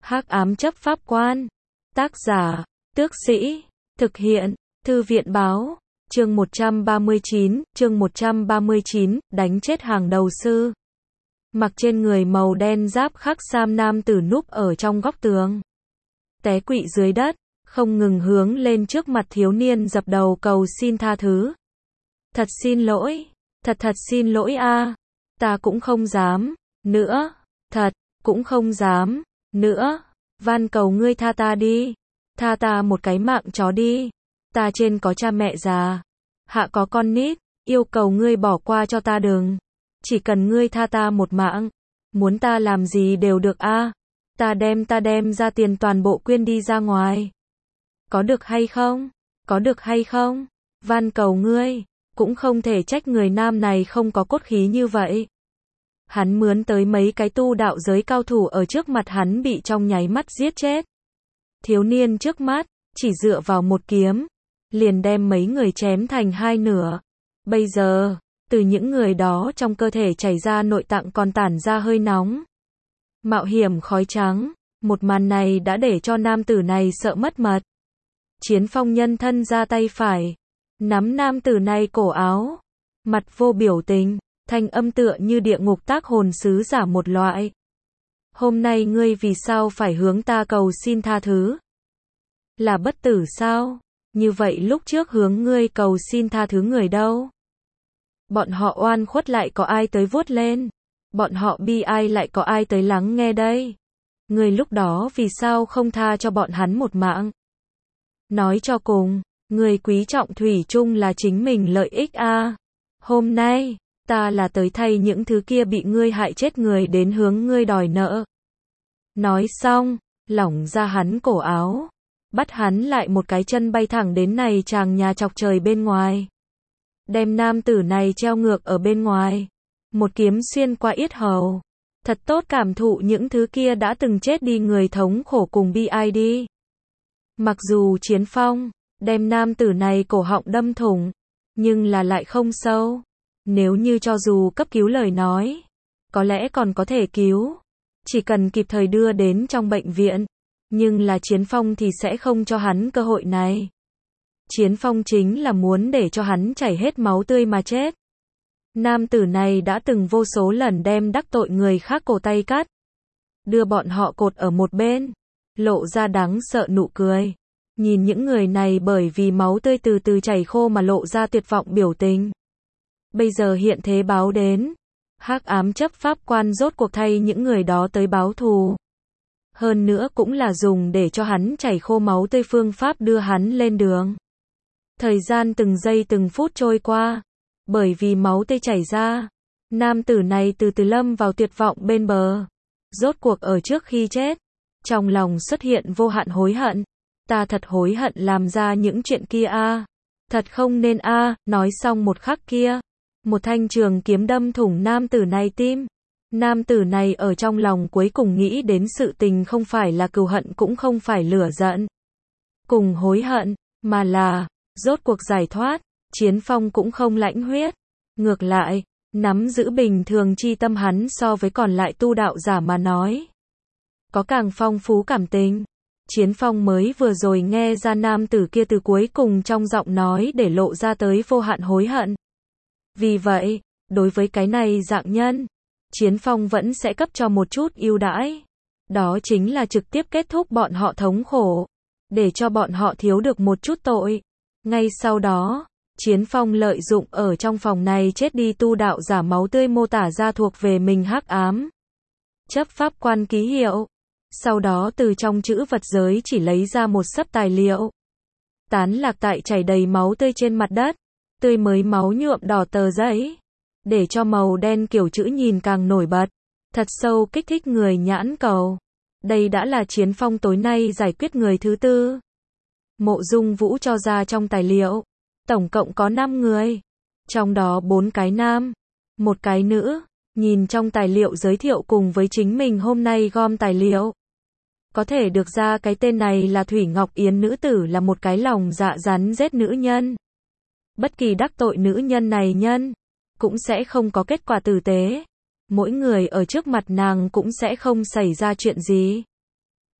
Hắc ám chấp pháp quan. Tác giả, Tước Sĩ. Thực hiện, Thư viện báo. Chương 139, đánh chết hàng đầu sư. Mặc trên người màu đen giáp khắc sam nam tử núp ở trong góc tường. Té quỵ dưới đất, không ngừng hướng lên trước mặt thiếu niên dập đầu cầu xin tha thứ. Thật xin lỗi, thật xin lỗi a, ta cũng không dám, nữa, thật, cũng không dám, nữa, van cầu ngươi tha ta đi, tha ta một cái mạng chó đi, ta trên có cha mẹ già, hạ có con nít, yêu cầu ngươi bỏ qua cho ta đừng, chỉ cần ngươi tha ta một mạng, muốn ta làm gì đều được a, ta đem ra tiền toàn bộ quyên đi ra ngoài. Có được hay không? Có được hay không? Van cầu ngươi, cũng không thể trách người nam này không có cốt khí như vậy. Hắn mướn tới mấy cái tu đạo giới cao thủ ở trước mặt hắn bị trong nháy mắt giết chết. Thiếu niên trước mắt, chỉ dựa vào một kiếm, liền đem mấy người chém thành hai nửa. Bây giờ, từ những người đó trong cơ thể chảy ra nội tạng còn tản ra hơi nóng. Mạo hiểm khói trắng, một màn này đã để cho nam tử này sợ mất mật. Chiến Phong nhân thân ra tay phải, nắm nam tử này cổ áo, mặt vô biểu tình, thanh âm tựa như địa ngục tác hồn sứ giả một loại. Hôm nay ngươi vì sao phải hướng ta cầu xin tha thứ? Là bất tử sao? Như vậy lúc trước hướng ngươi cầu xin tha thứ người đâu? Bọn họ oan khuất lại có ai tới vuốt lên? Bọn họ bi ai lại có ai tới lắng nghe đây? Ngươi lúc đó vì sao không tha cho bọn hắn một mạng? Nói cho cùng, người quý trọng thủy chung là chính mình lợi ích a. Hôm nay, ta là tới thay những thứ kia bị ngươi hại chết người đến hướng ngươi đòi nợ. Nói xong, lỏng ra hắn cổ áo, bắt hắn lại một cái chân bay thẳng đến này chàng nhà chọc trời bên ngoài. Đem nam tử này treo ngược ở bên ngoài, một kiếm xuyên qua yết hầu. Thật tốt cảm thụ những thứ kia đã từng chết đi người thống khổ cùng bi ai đi. Mặc dù Chiến Phong đem nam tử này cổ họng đâm thủng, nhưng là lại không sâu. Nếu như cho dù cấp cứu lời nói, có lẽ còn có thể cứu, chỉ cần kịp thời đưa đến trong bệnh viện, nhưng là Chiến Phong thì sẽ không cho hắn cơ hội này. Chiến Phong chính là muốn để cho hắn chảy hết máu tươi mà chết. Nam tử này đã từng vô số lần đem đắc tội người khác cổ tay cắt, đưa bọn họ cột ở một bên, lộ ra đáng sợ nụ cười. Nhìn những người này bởi vì máu tươi từ từ chảy khô mà lộ ra tuyệt vọng biểu tình. Bây giờ hiện thế báo đến, hắc ám chấp pháp quan rốt cuộc thay những người đó tới báo thù. Hơn nữa cũng là dùng để cho hắn chảy khô máu tươi phương pháp đưa hắn lên đường. Thời gian từng giây từng phút trôi qua, bởi vì máu tươi chảy ra, nam tử này từ từ lâm vào tuyệt vọng bên bờ. Rốt cuộc ở trước khi chết, trong lòng xuất hiện vô hạn hối hận. Ta thật hối hận làm ra những chuyện kia a, thật không nên a. Nói xong một khắc kia, một thanh trường kiếm đâm thủng nam tử này tim. Nam tử này ở trong lòng cuối cùng nghĩ đến sự tình không phải là cừu hận cũng không phải lửa giận cùng hối hận, mà là rốt cuộc giải thoát. Chiến Phong cũng không lãnh huyết, ngược lại, nắm giữ bình thường chi tâm hắn so với còn lại tu đạo giả mà nói, có càng phong phú cảm tình. Chiến Phong mới vừa rồi nghe ra nam tử kia từ cuối cùng trong giọng nói để lộ ra tới vô hạn hối hận. Vì vậy, đối với cái này dạng nhân, Chiến Phong vẫn sẽ cấp cho một chút ưu đãi. Đó chính là trực tiếp kết thúc bọn họ thống khổ, để cho bọn họ thiếu được một chút tội. Ngay sau đó, Chiến Phong lợi dụng ở trong phòng này chết đi tu đạo giả máu tươi mô tả ra thuộc về mình hắc ám chấp pháp quan ký hiệu. Sau đó từ trong chữ vật giới chỉ lấy ra một xấp tài liệu, tán lạc tại chảy đầy máu tươi trên mặt đất, tươi mới máu nhuộm đỏ tờ giấy, để cho màu đen kiểu chữ nhìn càng nổi bật, thật sâu kích thích người nhãn cầu. Đây đã là Chiến Phong tối nay giải quyết người thứ tư. Mộ Dung Vũ cho ra trong tài liệu, tổng cộng có 5 người, trong đó 4 cái nam, 1 cái nữ. Nhìn trong tài liệu giới thiệu cùng với chính mình hôm nay gom tài liệu, có thể được ra cái tên này là Thủy Ngọc Yến nữ tử là một cái lòng dạ rắn rết nữ nhân. Bất kỳ đắc tội nữ nhân này nhân, cũng sẽ không có kết quả tử tế. Mỗi người ở trước mặt nàng cũng sẽ không xảy ra chuyện gì.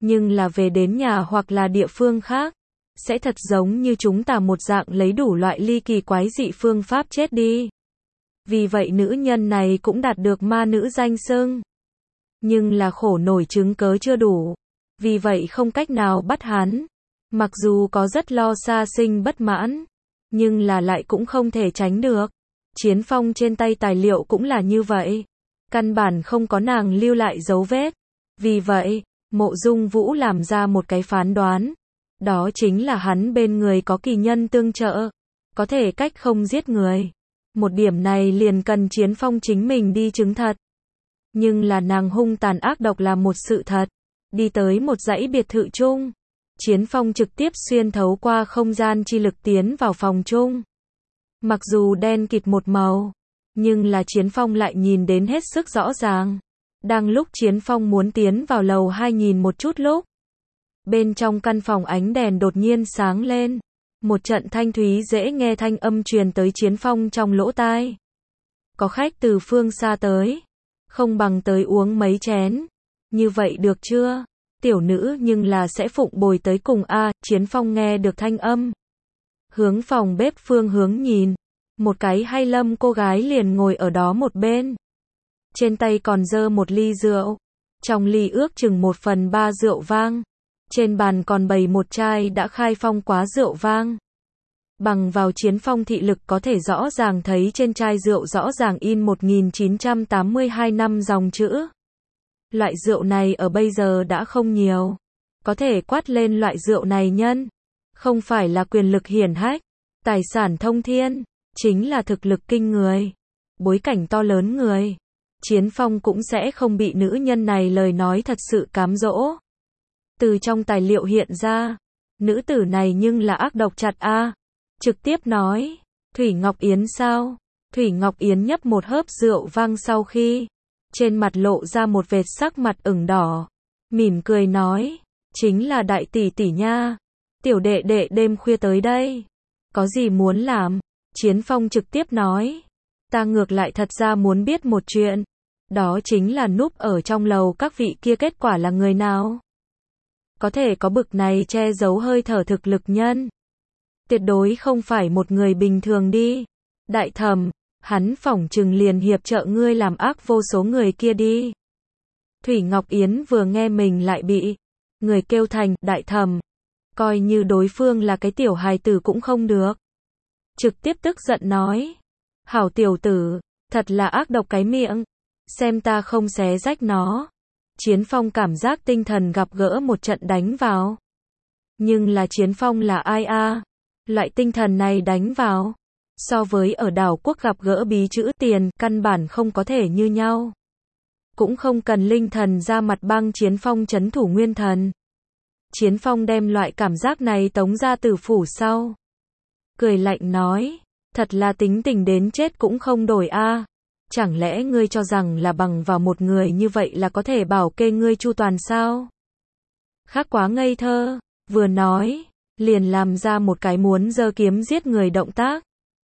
Nhưng là về đến nhà hoặc là địa phương khác, sẽ thật giống như chúng ta một dạng lấy đủ loại ly kỳ quái dị phương pháp chết đi. Vì vậy nữ nhân này cũng đạt được ma nữ danh xưng. Nhưng là khổ nổi chứng cớ chưa đủ. Vì vậy không cách nào bắt hắn. Mặc dù có rất lo xa sinh bất mãn, nhưng là lại cũng không thể tránh được. Chiến Phong trên tay tài liệu cũng là như vậy. Căn bản không có nàng lưu lại dấu vết. Vì vậy, Mộ Dung Vũ làm ra một cái phán đoán. Đó chính là hắn bên người có kỳ nhân tương trợ. Có thể cách không giết người. Một điểm này liền cần Chiến Phong chính mình đi chứng thật. Nhưng là nàng hung tàn ác độc là một sự thật. Đi tới một dãy biệt thự chung. Chiến Phong trực tiếp xuyên thấu qua không gian chi lực tiến vào phòng chung. Mặc dù đen kịt một màu, nhưng là Chiến Phong lại nhìn đến hết sức rõ ràng. Đang lúc Chiến Phong muốn tiến vào lầu 2 nhìn một chút lúc, bên trong căn phòng ánh đèn đột nhiên sáng lên. Một trận thanh thúy dễ nghe thanh âm truyền tới Chiến Phong trong lỗ tai. Có khách từ phương xa tới, không bằng tới uống mấy chén. Như vậy được chưa? Tiểu nữ nhưng là sẽ phụng bồi tới cùng a. Chiến Phong nghe được thanh âm, hướng phòng bếp phương hướng nhìn, một cái hay lâm cô gái liền ngồi ở đó một bên. Trên tay còn giơ một ly rượu, trong ly ước chừng 1/3 rượu vang. Trên bàn còn bày một chai đã khai phong quá rượu vang. Bằng vào Chiến Phong thị lực có thể rõ ràng thấy trên chai rượu rõ ràng in 1982 năm dòng chữ. Loại rượu này ở bây giờ đã không nhiều. Có thể quát lên loại rượu này nhân, không phải là quyền lực hiển hách, tài sản thông thiên, chính là thực lực kinh người, bối cảnh to lớn người. Chiến Phong cũng sẽ không bị nữ nhân này lời nói thật sự cám dỗ. Từ trong tài liệu hiện ra, nữ tử này nhưng là ác độc chặt a. Trực tiếp nói, Thủy Ngọc Yến sao? Thủy Ngọc Yến nhấp một hớp rượu vang sau khi, trên mặt lộ ra một vệt sắc mặt ửng đỏ, mỉm cười nói, chính là đại tỷ tỷ nha. Tiểu đệ đệ đêm khuya tới đây, có gì muốn làm? Chiến Phong trực tiếp nói, ta ngược lại thật ra muốn biết một chuyện, đó chính là núp ở trong lầu các vị kia kết quả là người nào? Có thể có bực này che giấu hơi thở thực lực nhân. Tuyệt đối không phải một người bình thường đi. Đại thẩm, hắn phỏng chừng liền hiệp trợ ngươi làm ác vô số người kia đi. Thủy Ngọc Yến vừa nghe mình lại bị người kêu thành đại thẩm, coi như đối phương là cái tiểu hài tử cũng không được. Trực tiếp tức giận nói, hảo tiểu tử, thật là ác độc cái miệng, xem ta không xé rách nó. Chiến Phong cảm giác tinh thần gặp gỡ một trận đánh vào. Nhưng là Chiến Phong là ai a? Loại tinh thần này đánh vào, so với ở đảo quốc gặp gỡ bí chữ tiền, căn bản không có thể như nhau. Cũng không cần linh thần ra mặt băng Chiến Phong trấn thủ nguyên thần. Chiến Phong đem loại cảm giác này tống ra tử phủ sau. Cười lạnh nói, thật là tính tình đến chết cũng không đổi a. Chẳng lẽ ngươi cho rằng là bằng vào một người như vậy là có thể bảo kê ngươi chu toàn sao? Khác quá ngây thơ, vừa nói, liền làm ra một cái muốn giơ kiếm giết người động tác.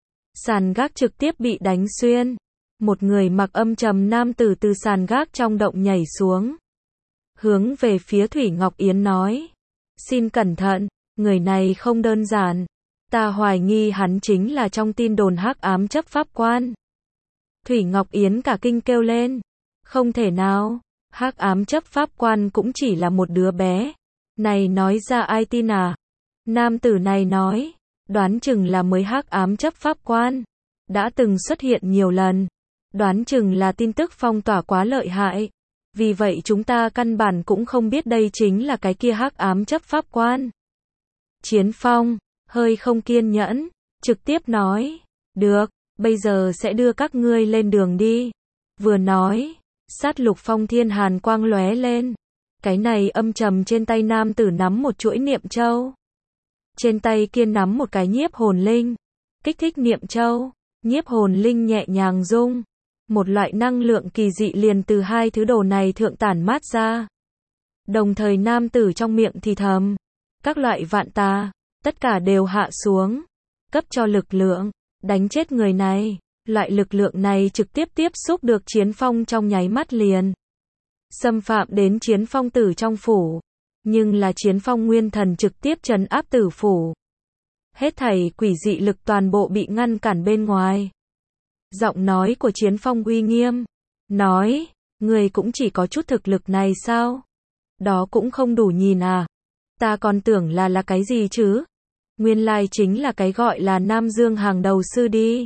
Sàn gác trực tiếp bị đánh xuyên. Một người mặc âm trầm nam tử từ sàn gác trong động nhảy xuống. Hướng về phía Thủy Ngọc Yến nói, xin cẩn thận, người này không đơn giản. Ta hoài nghi hắn chính là trong tin đồn hắc ám chấp pháp quan. Thủy Ngọc Yến cả kinh kêu lên, không thể nào, hắc ám chấp pháp quan cũng chỉ là một đứa bé. Này nói ra ai tin à? Nam tử này nói, đoán chừng là mới hắc ám chấp pháp quan, đã từng xuất hiện nhiều lần, đoán chừng là tin tức phong tỏa quá lợi hại, vì vậy chúng ta căn bản cũng không biết đây chính là cái kia hắc ám chấp pháp quan. Chiến Phong, hơi không kiên nhẫn, trực tiếp nói, được, bây giờ sẽ đưa các ngươi lên đường đi. Vừa nói, sát lục phong thiên hàn quang lóe lên, cái này âm trầm trên tay nam tử nắm một chuỗi niệm châu. Trên tay kia nắm một cái nhiếp hồn linh, kích thích niệm châu, nhiếp hồn linh nhẹ nhàng rung, một loại năng lượng kỳ dị liền từ hai thứ đồ này thượng tản mát ra. Đồng thời nam tử trong miệng thì thầm, các loại vạn tà, tất cả đều hạ xuống, cấp cho lực lượng, đánh chết người này. Loại lực lượng này trực tiếp tiếp xúc được Chiến Phong trong nháy mắt liền xâm phạm đến Chiến Phong tử trong phủ. Nhưng là Chiến Phong nguyên thần trực tiếp trấn áp tử phủ. Hết thảy quỷ dị lực toàn bộ bị ngăn cản bên ngoài. Giọng nói của Chiến Phong uy nghiêm. Nói, người cũng chỉ có chút thực lực này sao? Đó cũng không đủ nhìn à? Ta còn tưởng là cái gì chứ? Nguyên lai chính là cái gọi là Nam Dương hàng đầu sư đi.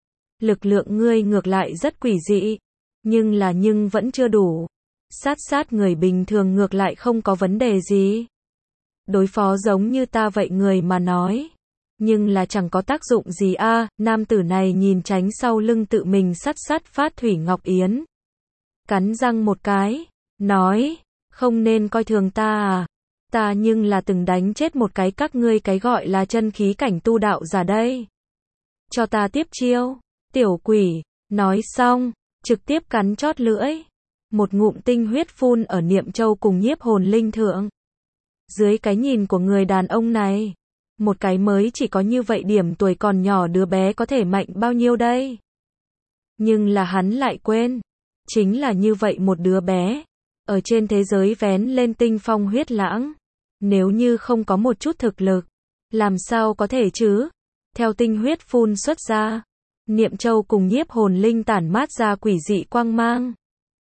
Lực lượng ngươi ngược lại rất quỷ dị. Nhưng vẫn chưa đủ. Sát người bình thường ngược lại không có vấn đề gì. Đối phó giống như ta vậy người mà nói. Nhưng là chẳng có tác dụng gì a. Nam tử này nhìn tránh sau lưng tự mình sát phát Thủy Ngọc Yến. Cắn răng một cái. Nói, không nên coi thường ta à. Ta nhưng là từng đánh chết một cái các ngươi cái gọi là chân khí cảnh tu đạo giả đây. Cho ta tiếp chiêu. Tiểu quỷ. Nói xong, trực tiếp cắn chót lưỡi. Một ngụm tinh huyết phun ở Niệm Châu cùng Nhiếp Hồn Linh thượng. Dưới cái nhìn của người đàn ông này, một cái mới chỉ có như vậy điểm tuổi còn nhỏ đứa bé có thể mạnh bao nhiêu đây? Nhưng là hắn lại quên, chính là như vậy một đứa bé, ở trên thế giới vén lên tinh phong huyết lãng, nếu như không có một chút thực lực, làm sao có thể chứ? Theo tinh huyết phun xuất ra, Niệm Châu cùng Nhiếp Hồn Linh tản mát ra quỷ dị quang mang.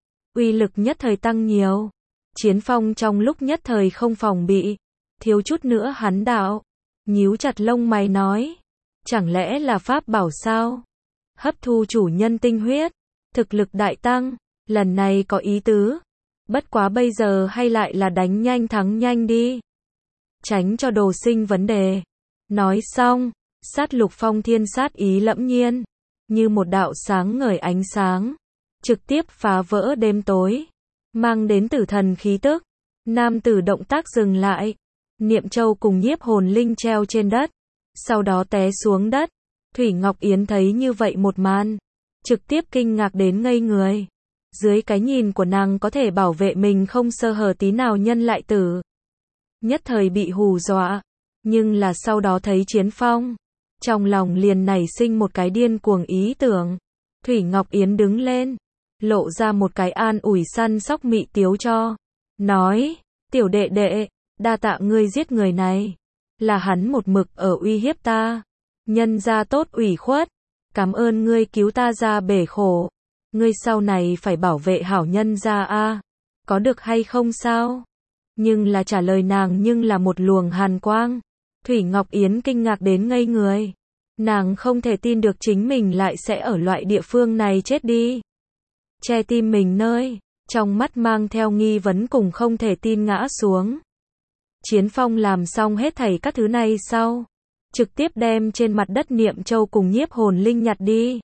Uy lực nhất thời tăng nhiều. Chiến Phong trong lúc nhất thời không phòng bị, thiếu chút nữa hắn đạo, nhíu chặt lông mày nói, chẳng lẽ là pháp bảo sao? Hấp thu chủ nhân tinh huyết, thực lực đại tăng, lần này có ý tứ. Bất quá bây giờ hay lại là đánh nhanh thắng nhanh đi. Tránh cho đồ sinh vấn đề. Nói xong, sát lục phong thiên sát ý lẫm nhiên, như một đạo sáng ngời ánh sáng, trực tiếp phá vỡ đêm tối, mang đến tử thần khí tức. Nam tử động tác dừng lại, Niệm Châu cùng Nhiếp Hồn Linh treo trên đất, sau đó té xuống đất. Thủy Ngọc Yến thấy như vậy một màn, trực tiếp kinh ngạc đến ngây người. Dưới cái nhìn của nàng có thể bảo vệ mình không sơ hở tí nào nhân lại tử. Nhất thời bị hù dọa, nhưng là sau đó thấy Chiến Phong, trong lòng liền nảy sinh một cái điên cuồng ý tưởng. Thủy Ngọc Yến đứng lên, lộ ra một cái an ủi săn sóc mị tiếu cho. Nói, tiểu đệ đệ, đa tạ ngươi giết người này. Là hắn một mực ở uy hiếp ta. Nhân ra tốt ủy khuất. Cảm ơn ngươi cứu ta ra bể khổ. Ngươi sau này phải bảo vệ hảo nhân ra a. Có được hay không sao? Nhưng là trả lời nàng nhưng là một luồng hàn quang. Thủy Ngọc Yến kinh ngạc đến ngây người. Nàng không thể tin được chính mình lại sẽ ở loại địa phương này chết đi. Che tim mình nơi, trong mắt mang theo nghi vấn cùng không thể tin ngã xuống. Chiến Phong làm xong hết thảy các thứ này sau, trực tiếp đem trên mặt đất Niệm Châu cùng Nhiếp Hồn Linh nhặt đi.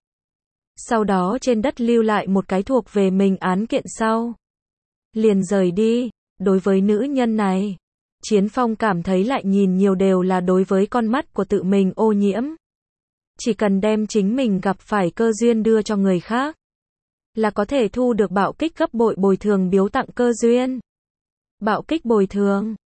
Sau đó trên đất lưu lại một cái thuộc về mình án kiện sau. Liền rời đi. Đối với nữ nhân này, Chiến Phong cảm thấy lại nhìn nhiều đều là đối với con mắt của tự mình ô nhiễm. Chỉ cần đem chính mình gặp phải cơ duyên đưa cho người khác, là có thể thu được bạo kích gấp bội bồi thường biếu tặng cơ duyên. Bạo kích bồi thường